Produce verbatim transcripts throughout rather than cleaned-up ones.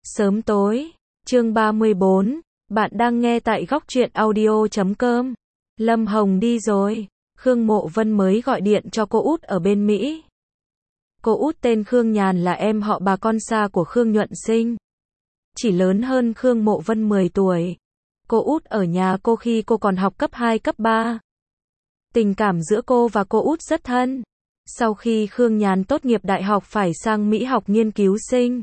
Sớm tối, chương ba mươi bốn, bạn đang nghe tại góc truyện audio chấm com. Lâm Hồng đi rồi, Khương Mộ Vân mới gọi điện cho cô út ở bên Mỹ. Cô út tên Khương Nhàn là em họ bà con xa của Khương Nhuận Sinh. Chỉ lớn hơn Khương Mộ Vân mười tuổi. Cô út ở nhà cô khi cô còn học cấp hai cấp ba. Tình cảm giữa cô và cô út rất thân. Sau khi Khương Nhàn tốt nghiệp đại học phải sang Mỹ học nghiên cứu sinh.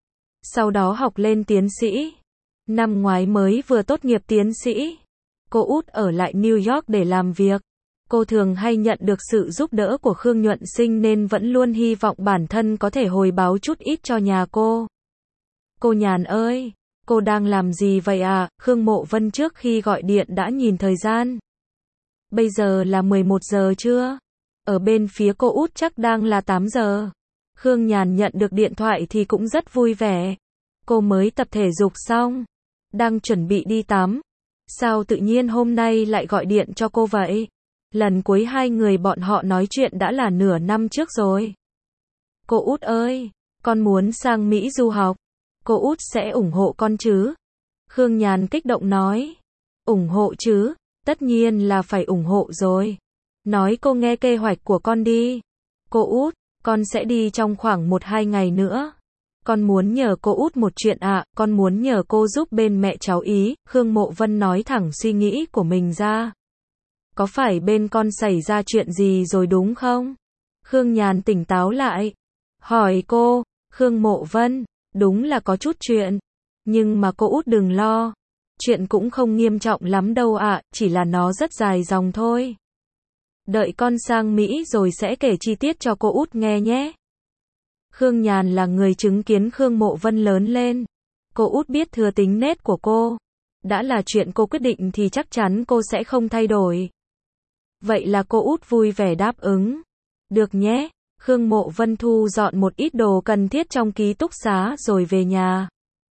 Sau đó học lên tiến sĩ. Năm ngoái mới vừa tốt nghiệp tiến sĩ. Cô út ở lại New York để làm việc. Cô thường hay nhận được sự giúp đỡ của Khương Nhuận Sinh nên vẫn luôn hy vọng bản thân có thể hồi báo chút ít cho nhà cô. Cô Nhàn ơi, cô đang làm gì vậy à? Khương Mộ Vân trước khi gọi điện đã nhìn thời gian. Bây giờ là mười một giờ trưa. Ở bên phía cô út chắc đang là tám giờ. Khương Nhàn nhận được điện thoại thì cũng rất vui vẻ. Cô mới tập thể dục xong. Đang chuẩn bị đi tắm. Sao tự nhiên hôm nay lại gọi điện cho cô vậy? Lần cuối hai người bọn họ nói chuyện đã là nửa năm trước rồi. Cô út ơi, con muốn sang Mỹ du học. Cô út sẽ ủng hộ con chứ? Khương Nhàn kích động nói. Ủng hộ chứ, tất nhiên là phải ủng hộ rồi. Nói cô nghe kế hoạch của con đi. Cô út, con sẽ đi trong khoảng một hai ngày nữa. Con muốn nhờ cô út một chuyện ạ, à, con muốn nhờ cô giúp bên mẹ cháu ý. Khương Mộ Vân nói thẳng suy nghĩ của mình ra. Có phải bên con xảy ra chuyện gì rồi đúng không? Khương Nhàn tỉnh táo lại. Hỏi cô, Khương Mộ Vân, đúng là có chút chuyện. Nhưng mà cô út đừng lo. Chuyện cũng không nghiêm trọng lắm đâu ạ, à, chỉ là nó rất dài dòng thôi. Đợi con sang Mỹ rồi sẽ kể chi tiết cho cô út nghe nhé. Khương Nhàn là người chứng kiến Khương Mộ Vân lớn lên. Cô út biết thừa tính nết của cô. Đã là chuyện cô quyết định thì chắc chắn cô sẽ không thay đổi. Vậy là cô út vui vẻ đáp ứng. Được nhé. Khương Mộ Vân thu dọn một ít đồ cần thiết trong ký túc xá rồi về nhà.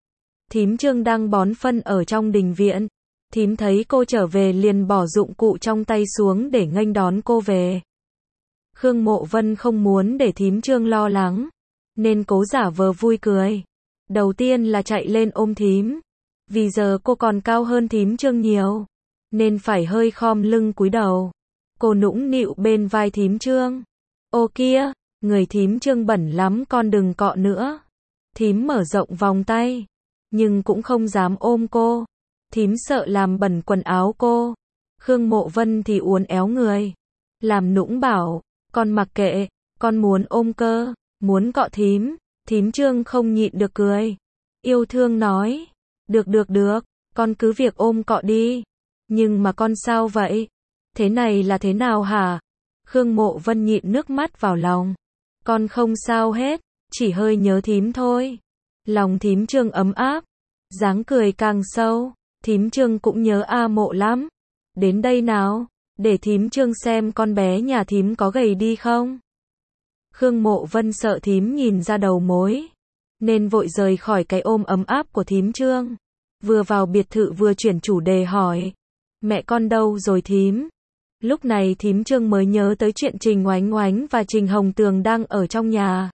Thím Trương đang bón phân ở trong đình viện. Thím thấy cô trở về liền bỏ dụng cụ trong tay xuống để nghênh đón cô về. Khương Mộ Vân không muốn để thím Trương lo lắng, nên cố giả vờ vui cười. Đầu tiên là chạy lên ôm thím. Vì giờ cô còn cao hơn thím Trương nhiều, nên phải hơi khom lưng cúi đầu. Cô nũng nịu bên vai thím Trương. Ô kia, người thím Trương bẩn lắm con đừng cọ nữa. Thím mở rộng vòng tay, nhưng cũng không dám ôm cô. Thím sợ làm bẩn quần áo cô. Khương Mộ Vân thì uốn éo người. Làm nũng bảo, con mặc kệ, con muốn ôm cơ, muốn cọ thím. Thím Trương không nhịn được cười. Yêu thương nói, được được được, con cứ việc ôm cọ đi. Nhưng mà con sao vậy? Thế này là thế nào hả? Khương Mộ Vân nhịn nước mắt vào lòng. Con không sao hết, chỉ hơi nhớ thím thôi. Lòng thím Trương ấm áp, dáng cười càng sâu. Thím Trương cũng nhớ A Mộ lắm. Đến đây nào, để thím Trương xem con bé nhà thím có gầy đi không. Khương Mộ Vân sợ thím nhìn ra đầu mối, nên vội rời khỏi cái ôm ấm áp của thím Trương. Vừa vào biệt thự vừa chuyển chủ đề hỏi, mẹ con đâu rồi thím? Lúc này thím Trương mới nhớ tới chuyện Trình Oánh Oánh và Trình Hồng Tường đang ở trong nhà.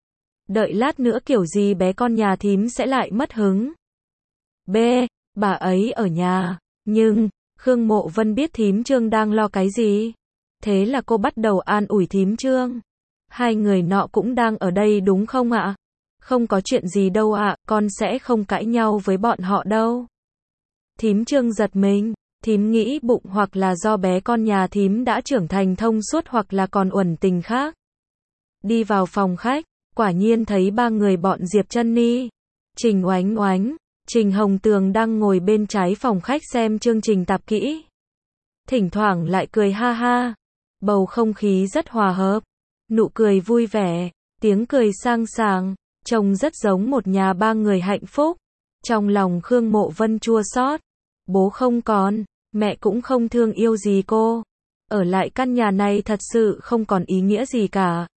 Đợi lát nữa kiểu gì bé con nhà thím sẽ lại mất hứng. B. Bà ấy ở nhà. Nhưng, Khương Mộ Vân biết thím Trương đang lo cái gì. Thế là cô bắt đầu an ủi thím Trương. Hai người nọ cũng đang ở đây đúng không ạ? Không có chuyện gì đâu ạ, con sẽ không cãi nhau với bọn họ đâu. Thím Trương giật mình. Thím nghĩ bụng hoặc là do bé con nhà thím đã trưởng thành thông suốt hoặc là còn uẩn tình khác. Đi vào phòng khách, quả nhiên thấy ba người bọn Diệp Chân Ni, Trình Oánh Oánh, Trình Hồng Tường đang ngồi bên trái phòng khách xem chương trình tạp kỹ. Thỉnh thoảng lại cười ha ha. Bầu không khí rất hòa hợp. Nụ cười vui vẻ, tiếng cười sang sảng, trông rất giống một nhà ba người hạnh phúc. Trong lòng Khương Mộ Vân chua xót. Bố không còn, mẹ cũng không thương yêu gì cô. Ở lại căn nhà này thật sự không còn ý nghĩa gì cả.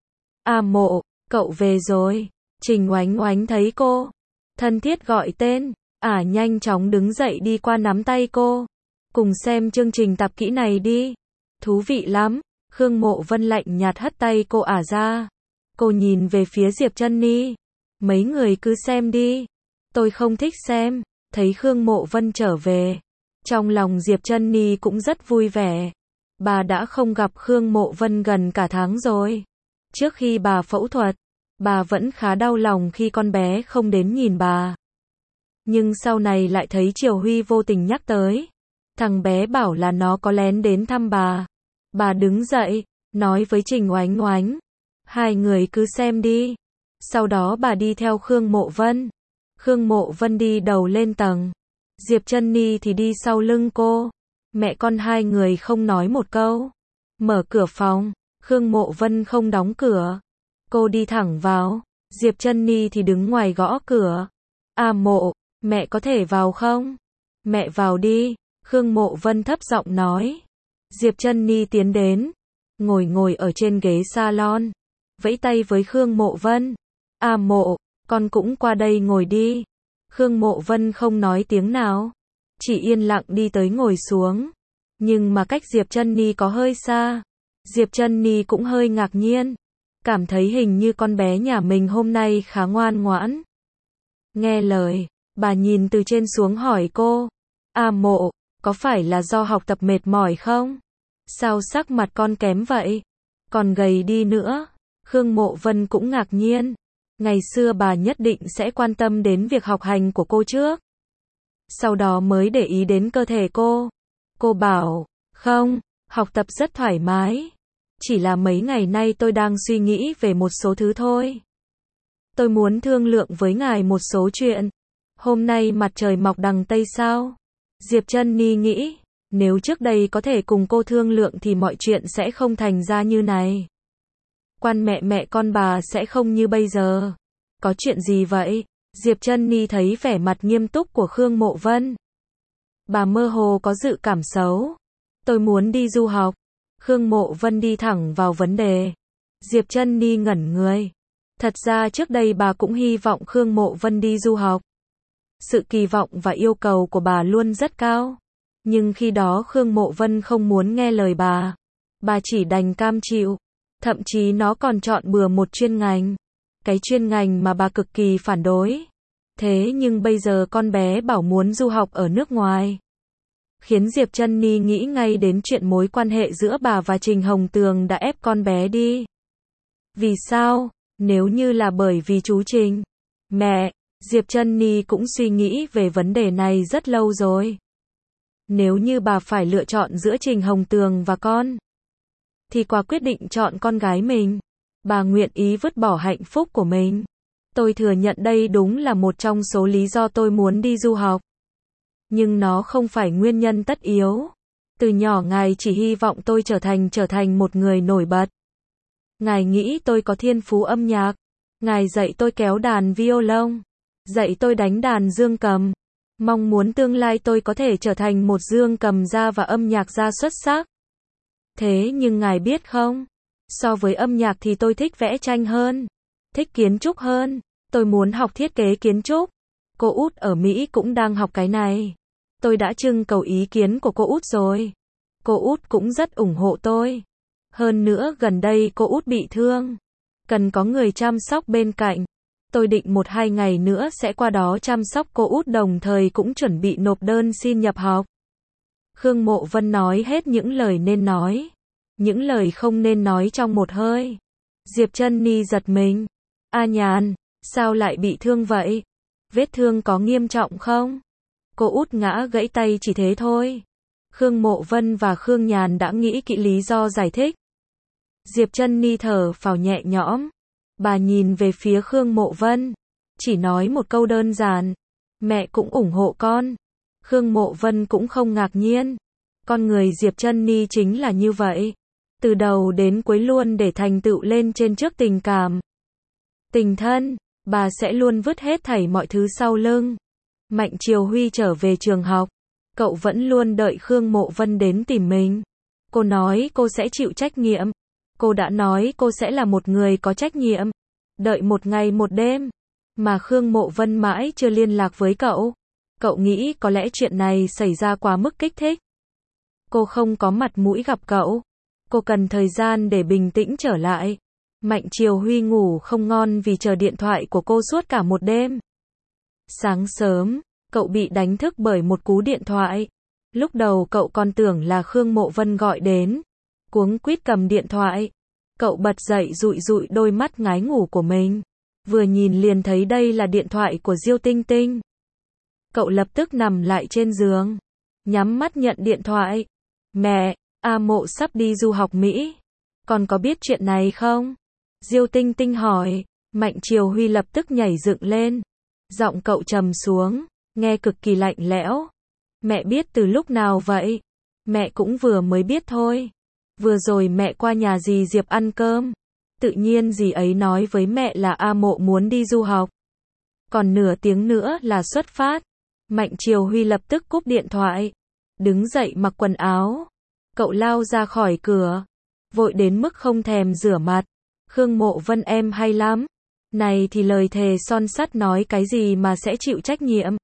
A Mộ, cậu về rồi. Trình Oánh Oánh thấy cô, thân thiết gọi tên. Ả à, nhanh chóng đứng dậy đi qua nắm tay cô. Cùng xem chương trình tạp kỹ này đi. Thú vị lắm. Khương Mộ Vân lạnh nhạt hất tay cô Ả à ra. Cô nhìn về phía Diệp Chân Ni. Mấy người cứ xem đi. Tôi không thích xem. Thấy Khương Mộ Vân trở về, trong lòng Diệp Chân Ni cũng rất vui vẻ. Bà đã không gặp Khương Mộ Vân gần cả tháng rồi. Trước khi bà phẫu thuật, bà vẫn khá đau lòng khi con bé không đến nhìn bà. Nhưng sau này lại thấy Triều Huy vô tình nhắc tới. Thằng bé bảo là nó có lén đến thăm bà. Bà đứng dậy, nói với Trình Oánh Oánh. Hai người cứ xem đi. Sau đó bà đi theo Khương Mộ Vân. Khương Mộ Vân đi đầu lên tầng. Diệp Chân Ni thì đi sau lưng cô. Mẹ con hai người không nói một câu. Mở cửa phòng, Khương Mộ Vân không đóng cửa. Cô đi thẳng vào. Diệp Chân Ni thì đứng ngoài gõ cửa. À Mộ, mẹ có thể vào không? Mẹ vào đi. Khương Mộ Vân thấp giọng nói. Diệp Chân Ni tiến đến. Ngồi ngồi ở trên ghế salon. Vẫy tay với Khương Mộ Vân. À Mộ, con cũng qua đây ngồi đi. Khương Mộ Vân không nói tiếng nào. Chỉ yên lặng đi tới ngồi xuống. Nhưng mà cách Diệp Chân Ni có hơi xa. Diệp Chân Ni cũng hơi ngạc nhiên. Cảm thấy hình như con bé nhà mình hôm nay khá ngoan ngoãn. Nghe lời, bà nhìn từ trên xuống hỏi cô. À Mộ, có phải là do học tập mệt mỏi không? Sao sắc mặt con kém vậy? Còn gầy đi nữa. Khương Mộ Vân cũng ngạc nhiên. Ngày xưa bà nhất định sẽ quan tâm đến việc học hành của cô trước. Sau đó mới để ý đến cơ thể cô. Cô bảo, không, học tập rất thoải mái. Chỉ là mấy ngày nay tôi đang suy nghĩ về một số thứ thôi. Tôi muốn thương lượng với ngài một số chuyện. Hôm nay mặt trời mọc đằng Tây sao? Diệp Chân Ni nghĩ, nếu trước đây có thể cùng cô thương lượng thì mọi chuyện sẽ không thành ra như này. Quan mẹ mẹ con bà sẽ không như bây giờ. Có chuyện gì vậy? Diệp Chân Ni thấy vẻ mặt nghiêm túc của Khương Mộ Vân. Bà mơ hồ có dự cảm xấu. Tôi muốn đi du học. Khương Mộ Vân đi thẳng vào vấn đề. Diệp Chân Ni ngẩn người. Thật ra trước đây bà cũng hy vọng Khương Mộ Vân đi du học. Sự kỳ vọng và yêu cầu của bà luôn rất cao. Nhưng khi đó Khương Mộ Vân không muốn nghe lời bà. Bà chỉ đành cam chịu. Thậm chí nó còn chọn bừa một chuyên ngành. Cái chuyên ngành mà bà cực kỳ phản đối. Thế nhưng bây giờ con bé bảo muốn du học ở nước ngoài. Khiến Diệp Chân Ni nghĩ ngay đến chuyện mối quan hệ giữa bà và Trình Hồng Tường đã ép con bé đi. Vì sao? Nếu như là bởi vì chú Trình. Mẹ, Diệp Chân Ni cũng suy nghĩ về vấn đề này rất lâu rồi. Nếu như bà phải lựa chọn giữa Trình Hồng Tường và con, thì quả quyết định chọn con gái mình. Bà nguyện ý vứt bỏ hạnh phúc của mình. Tôi thừa nhận đây đúng là một trong số lý do tôi muốn đi du học. Nhưng nó không phải nguyên nhân tất yếu. Từ nhỏ ngài chỉ hy vọng tôi trở thành trở thành một người nổi bật. Ngài nghĩ tôi có thiên phú âm nhạc. Ngài dạy tôi kéo đàn violon. Dạy tôi đánh đàn dương cầm. Mong muốn tương lai tôi có thể trở thành một dương cầm gia và âm nhạc gia xuất sắc. Thế nhưng ngài biết không? So với âm nhạc thì tôi thích vẽ tranh hơn. Thích kiến trúc hơn. Tôi muốn học thiết kế kiến trúc. Cô út ở Mỹ cũng đang học cái này. Tôi đã trưng cầu ý kiến của cô út rồi. Cô út cũng rất ủng hộ tôi. Hơn nữa gần đây cô út bị thương. Cần có người chăm sóc bên cạnh. Tôi định một hai ngày nữa sẽ qua đó chăm sóc cô út, đồng thời cũng chuẩn bị nộp đơn xin nhập học. Khương Mộ Vân nói hết những lời nên nói. Những lời không nên nói trong một hơi. Diệp Chân Ni giật mình. A Nhàn, sao lại bị thương vậy? Vết thương có nghiêm trọng không? Cô út ngã gãy tay chỉ thế thôi. Khương Mộ Vân và Khương Nhàn đã nghĩ kỹ lý do giải thích. Diệp Chân Ni thở phào nhẹ nhõm. Bà nhìn về phía Khương Mộ Vân. Chỉ nói một câu đơn giản. Mẹ cũng ủng hộ con. Khương Mộ Vân cũng không ngạc nhiên. Con người Diệp Chân Ni chính là như vậy. Từ đầu đến cuối luôn để thành tựu lên trên trước tình cảm. Tình thân, bà sẽ luôn vứt hết thảy mọi thứ sau lưng. Mạnh Triều Huy trở về trường học. Cậu vẫn luôn đợi Khương Mộ Vân đến tìm mình. Cô nói cô sẽ chịu trách nhiệm. Cô đã nói cô sẽ là một người có trách nhiệm. Đợi một ngày một đêm. Mà Khương Mộ Vân mãi chưa liên lạc với cậu. Cậu nghĩ có lẽ chuyện này xảy ra quá mức kích thích. Cô không có mặt mũi gặp cậu. Cô cần thời gian để bình tĩnh trở lại. Mạnh Triều Huy ngủ không ngon vì chờ điện thoại của cô suốt cả một đêm. Sáng sớm, cậu bị đánh thức bởi một cú điện thoại. Lúc đầu cậu còn tưởng là Khương Mộ Vân gọi đến. Cuống quýt cầm điện thoại. Cậu bật dậy dụi dụi đôi mắt ngái ngủ của mình. Vừa nhìn liền thấy đây là điện thoại của Diêu Tinh Tinh. Cậu lập tức nằm lại trên giường. Nhắm mắt nhận điện thoại. Mẹ, A Mộ sắp đi du học Mỹ. Con có biết chuyện này không? Diêu Tinh Tinh hỏi. Mạnh Triều Huy lập tức nhảy dựng lên. Giọng cậu trầm xuống, nghe cực kỳ lạnh lẽo. Mẹ biết từ lúc nào vậy? Mẹ cũng vừa mới biết thôi. Vừa rồi mẹ qua nhà dì Diệp ăn cơm. Tự nhiên dì ấy nói với mẹ là A Mộ muốn đi du học. Còn nửa tiếng nữa là xuất phát. Mạnh Triều Huy lập tức cúp điện thoại. Đứng dậy mặc quần áo. Cậu lao ra khỏi cửa. Vội đến mức không thèm rửa mặt. Khương Mộ Vân em hay lắm. Này thì lời thề son sắt nói cái gì mà sẽ chịu trách nhiệm.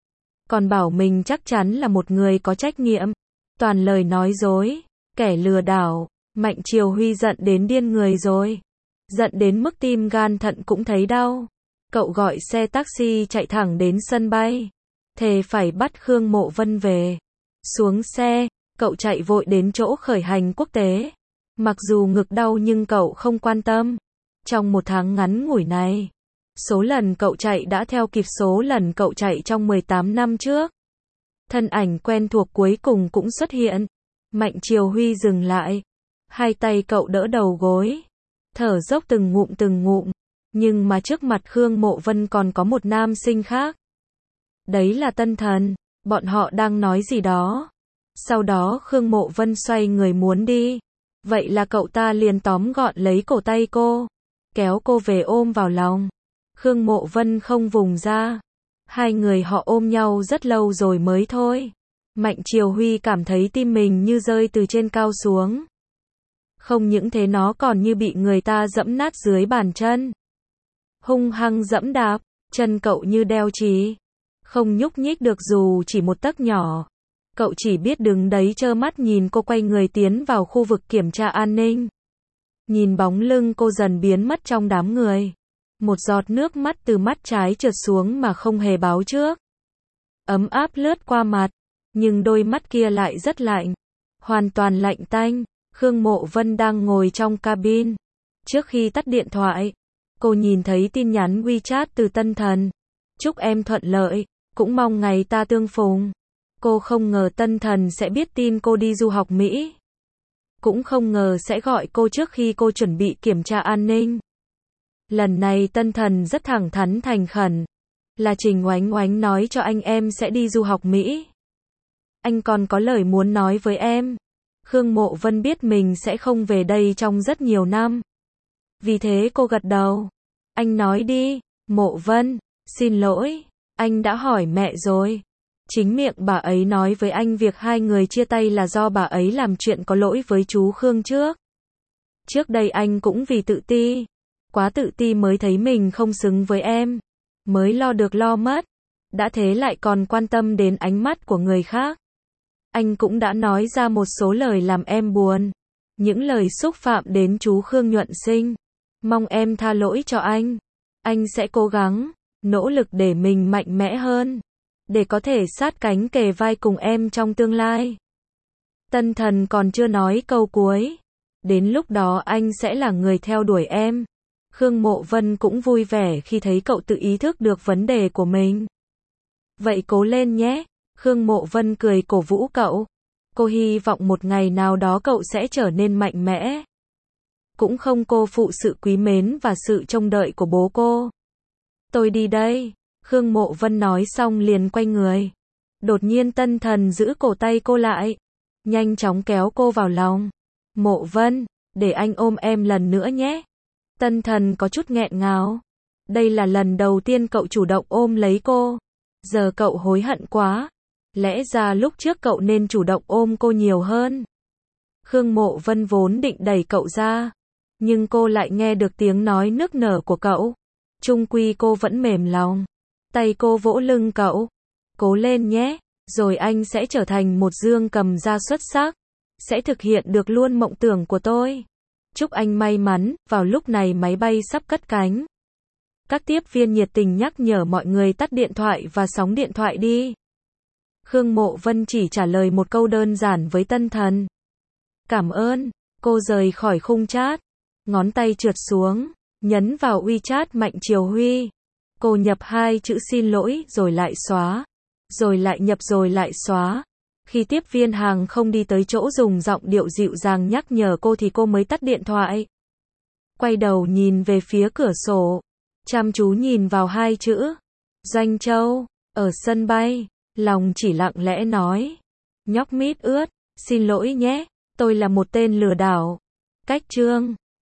Còn bảo mình chắc chắn là một người có trách nhiệm. Toàn lời nói dối. Kẻ lừa đảo. Mạnh Triều Huy giận đến điên người rồi. Giận đến mức tim gan thận cũng thấy đau. Cậu gọi xe taxi chạy thẳng đến sân bay. Thề phải bắt Khương Mộ Vân về. Xuống xe, cậu chạy vội đến chỗ khởi hành quốc tế. Mặc dù ngực đau nhưng cậu không quan tâm. Trong một tháng ngắn ngủi này, số lần cậu chạy đã theo kịp số lần cậu chạy trong mười tám năm trước. Thân ảnh quen thuộc cuối cùng cũng xuất hiện. Mạnh Triều Huy dừng lại. Hai tay cậu đỡ đầu gối. Thở dốc từng ngụm từng ngụm. Nhưng mà trước mặt Khương Mộ Vân còn có một nam sinh khác. Đấy là Tân Thần. Bọn họ đang nói gì đó. Sau đó Khương Mộ Vân xoay người muốn đi. Vậy là cậu ta liền tóm gọn lấy cổ tay cô. Kéo cô về ôm vào lòng. Khương Mộ Vân không vùng ra. Hai người họ ôm nhau rất lâu rồi mới thôi. Mạnh Triều Huy cảm thấy tim mình như rơi từ trên cao xuống. Không những thế nó còn như bị người ta dẫm nát dưới bàn chân. Hung hăng dẫm đạp, chân cậu như đeo chì. Không nhúc nhích được dù chỉ một tấc nhỏ. Cậu chỉ biết đứng đấy trơ mắt nhìn cô quay người tiến vào khu vực kiểm tra an ninh. Nhìn bóng lưng cô dần biến mất trong đám người. Một giọt nước mắt từ mắt trái trượt xuống mà không hề báo trước. Ấm áp lướt qua mặt, nhưng đôi mắt kia lại rất lạnh. Hoàn toàn lạnh tanh. Khương Mộ Vân đang ngồi trong cabin. Trước khi tắt điện thoại, cô nhìn thấy tin nhắn WeChat từ Tân Thần. Chúc em thuận lợi, cũng mong ngày ta tương phùng. Cô không ngờ Tân Thần sẽ biết tin cô đi du học Mỹ. Cũng không ngờ sẽ gọi cô trước khi cô chuẩn bị kiểm tra an ninh. Lần này Tân Thần rất thẳng thắn thành khẩn. Là Trình Oánh Oánh nói cho anh em sẽ đi du học Mỹ. Anh còn có lời muốn nói với em. Khương Mộ Vân biết mình sẽ không về đây trong rất nhiều năm. Vì thế cô gật đầu. Anh nói đi, Mộ Vân, xin lỗi, anh đã hỏi mẹ rồi. Chính miệng bà ấy nói với anh việc hai người chia tay là do bà ấy làm chuyện có lỗi với chú Khương trước. Trước đây anh cũng vì tự ti, quá tự ti mới thấy mình không xứng với em, mới lo được lo mất, đã thế lại còn quan tâm đến ánh mắt của người khác. Anh cũng đã nói ra một số lời làm em buồn, những lời xúc phạm đến chú Khương Nhuận Sinh. Mong em tha lỗi cho anh. Anh sẽ cố gắng, nỗ lực để mình mạnh mẽ hơn, để có thể sát cánh kề vai cùng em trong tương lai. Tân Thần còn chưa nói câu cuối. Đến lúc đó anh sẽ là người theo đuổi em. Khương Mộ Vân cũng vui vẻ khi thấy cậu tự ý thức được vấn đề của mình. Vậy cố lên nhé. Khương Mộ Vân cười cổ vũ cậu. Cô hy vọng một ngày nào đó cậu sẽ trở nên mạnh mẽ. Cũng không cô phụ sự quý mến và sự trông đợi của bố cô. Tôi đi đây. Khương Mộ Vân nói xong liền quay người. Đột nhiên Tân Thần giữ cổ tay cô lại. Nhanh chóng kéo cô vào lòng. Mộ Vân, để anh ôm em lần nữa nhé. Tân Thần có chút nghẹn ngào. Đây là lần đầu tiên cậu chủ động ôm lấy cô. Giờ cậu hối hận quá. Lẽ ra lúc trước cậu nên chủ động ôm cô nhiều hơn. Khương Mộ Vân vốn định đẩy cậu ra. Nhưng cô lại nghe được tiếng nói nức nở của cậu. Chung quy cô vẫn mềm lòng. Tay cô vỗ lưng cậu. Cố lên nhé. Rồi anh sẽ trở thành một dương cầm gia xuất sắc. Sẽ thực hiện được luôn mộng tưởng của tôi. Chúc anh may mắn. Vào lúc này máy bay sắp cất cánh. Các tiếp viên nhiệt tình nhắc nhở mọi người tắt điện thoại và sóng điện thoại đi. Khương Mộ Vân chỉ trả lời một câu đơn giản với Tân Thần. Cảm ơn. Cô rời khỏi khung chat. Ngón tay trượt xuống, nhấn vào WeChat Mạnh Triều Huy. Cô nhập hai chữ xin lỗi rồi lại xóa. Rồi lại nhập rồi lại xóa. Khi tiếp viên hàng không đi tới chỗ dùng giọng điệu dịu dàng nhắc nhở cô thì cô mới tắt điện thoại. Quay đầu nhìn về phía cửa sổ. Chăm chú nhìn vào hai chữ. Doanh Châu. Ở sân bay. Lòng chỉ lặng lẽ nói. Nhóc mít ướt. Xin lỗi nhé. Tôi là một tên lừa đảo. Cách chương.